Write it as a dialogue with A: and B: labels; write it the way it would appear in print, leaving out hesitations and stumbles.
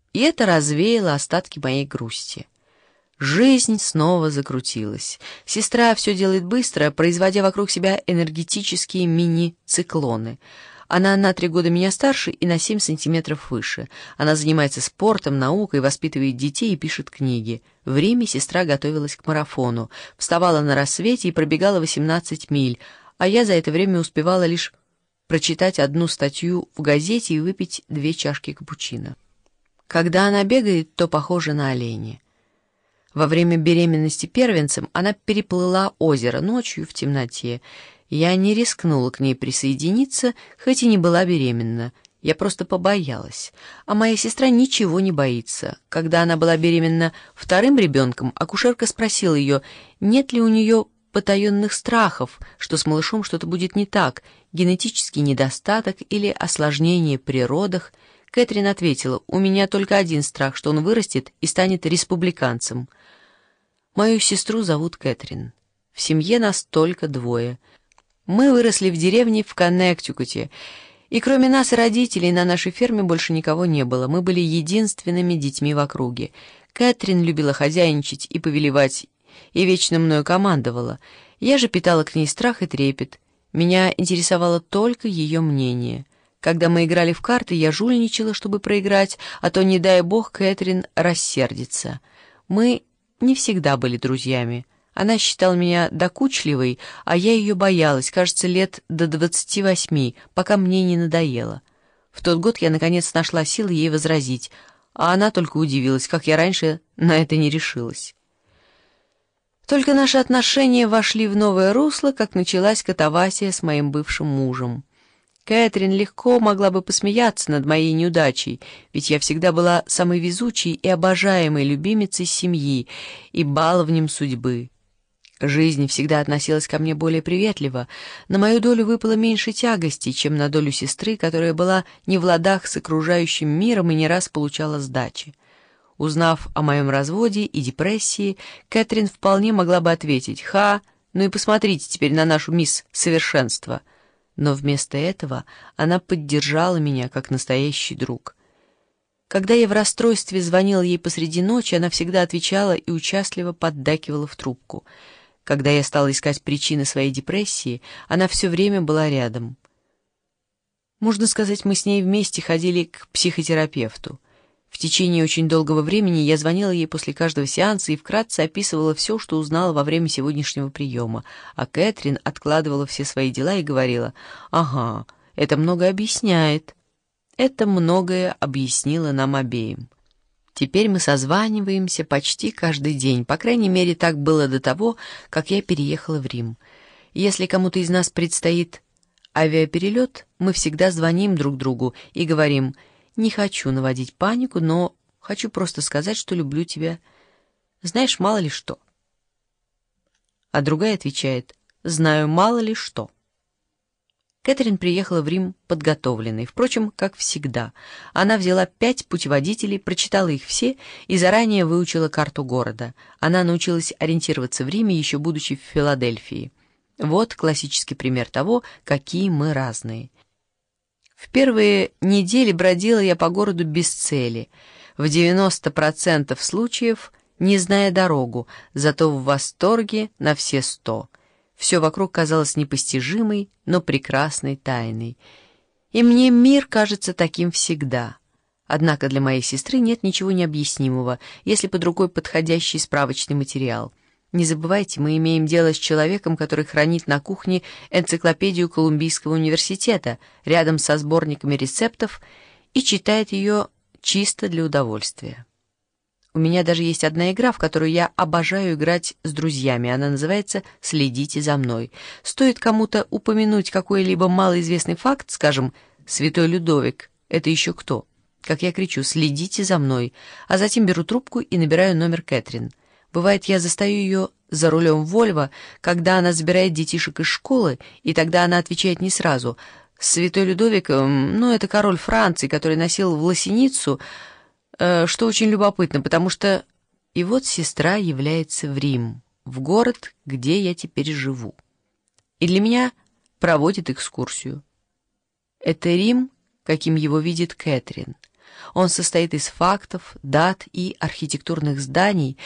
A: и это развеяло остатки моей грусти. Жизнь снова закрутилась. Сестра все делает быстро, производя вокруг себя энергетические мини-циклоны. Она на 3 года меня старше и на 7 сантиметров выше. Она занимается спортом, наукой, воспитывает детей и пишет книги. В Риме сестра готовилась к марафону, вставала на рассвете и пробегала 18 миль, а я за это время успевала лишь прочитать 1 статью в газете и выпить 2 чашки капучино. Когда она бегает, то похожа на оленя. Во время беременности первенцем она переплыла озеро ночью в темноте. Я не рискнула к ней присоединиться, хоть и не была беременна. Я просто побоялась. А моя сестра ничего не боится. Когда она была беременна 2-м ребенком, акушерка спросила ее, нет ли у нее потаенных страхов, что с малышом что-то будет не так, генетический недостаток или осложнение при родах. Кэтрин ответила, у меня только один страх, что он вырастет и станет республиканцем. Мою сестру зовут Кэтрин. В семье нас только 2. Мы выросли в деревне в Коннектикуте, и кроме нас и родителей на нашей ферме больше никого не было. Мы были единственными детьми в округе. Кэтрин любила хозяйничать и повелевать, и вечно мною командовала. Я же питала к ней страх и трепет. Меня интересовало только ее мнение. Когда мы играли в карты, я жульничала, чтобы проиграть, а то, не дай бог, Кэтрин рассердится. Мы не всегда были друзьями. Она считала меня докучливой, а я ее боялась, кажется, лет до 28, пока мне не надоело. В тот год я, наконец, нашла силы ей возразить, а она только удивилась, как я раньше на это не решилась. Только наши отношения вошли в новое русло, как началась катавасия с моим бывшим мужем. Кэтрин легко могла бы посмеяться над моей неудачей, ведь я всегда была самой везучей и обожаемой любимицей семьи и баловнем судьбы. Жизнь всегда относилась ко мне более приветливо. На мою долю выпало меньше тягостей, чем на долю сестры, которая была не в ладах с окружающим миром и не раз получала сдачи. Узнав о моем разводе и депрессии, Кэтрин вполне могла бы ответить: «Ха, ну и посмотрите теперь на нашу мисс Совершенство». Но вместо этого она поддержала меня как настоящий друг. Когда я в расстройстве звонила ей посреди ночи, она всегда отвечала и участливо поддакивала в трубку. Когда я стала искать причины своей депрессии, она все время была рядом. Можно сказать, мы с ней вместе ходили к психотерапевту. В течение очень долгого времени я звонила ей после каждого сеанса и вкратце описывала все, что узнала во время сегодняшнего приема, а Кэтрин откладывала все свои дела и говорила: «Ага, это многое объясняет». Это многое объяснило нам обеим. Теперь мы созваниваемся почти каждый день, по крайней мере, так было до того, как я переехала в Рим. Если кому-то из нас предстоит авиаперелет, мы всегда звоним друг другу и говорим: «Не хочу наводить панику, но хочу просто сказать, что люблю тебя. Знаешь, мало ли что». А другая отвечает: «Знаю мало ли что». Кэтрин приехала в Рим подготовленной, впрочем, как всегда. Она взяла 5 путеводителей, прочитала их все и заранее выучила карту города. Она научилась ориентироваться в Риме, еще будучи в Филадельфии. Вот классический пример того, какие мы разные. В первые недели бродила я по городу без цели, в 90% случаев не зная дорогу, зато в восторге на все 100. Все вокруг казалось непостижимой, но прекрасной тайной. И мне мир кажется таким всегда. Однако для моей сестры нет ничего необъяснимого, если под рукой подходящий справочный материал. Не забывайте, мы имеем дело с человеком, который хранит на кухне энциклопедию Колумбийского университета рядом со сборниками рецептов и читает ее чисто для удовольствия. У меня даже есть одна игра, в которую я обожаю играть с друзьями. Она называется «Следите за мной». Стоит кому-то упомянуть какой-либо малоизвестный факт, скажем, «Святой Людовик» — это еще кто? Как я кричу: «Следите за мной», а затем беру трубку и набираю номер Кэтрин. Бывает, я застаю ее за рулем Вольво, когда она забирает детишек из школы, и тогда она отвечает не сразу. «Святой Людовик, ну, это король Франции, который носил власеницу», что очень любопытно, потому что... И вот сестра является в Рим, в город, где я теперь живу. И для меня проводит экскурсию. Это Рим, каким его видит Кэтрин. Он состоит из фактов, дат и архитектурных зданий,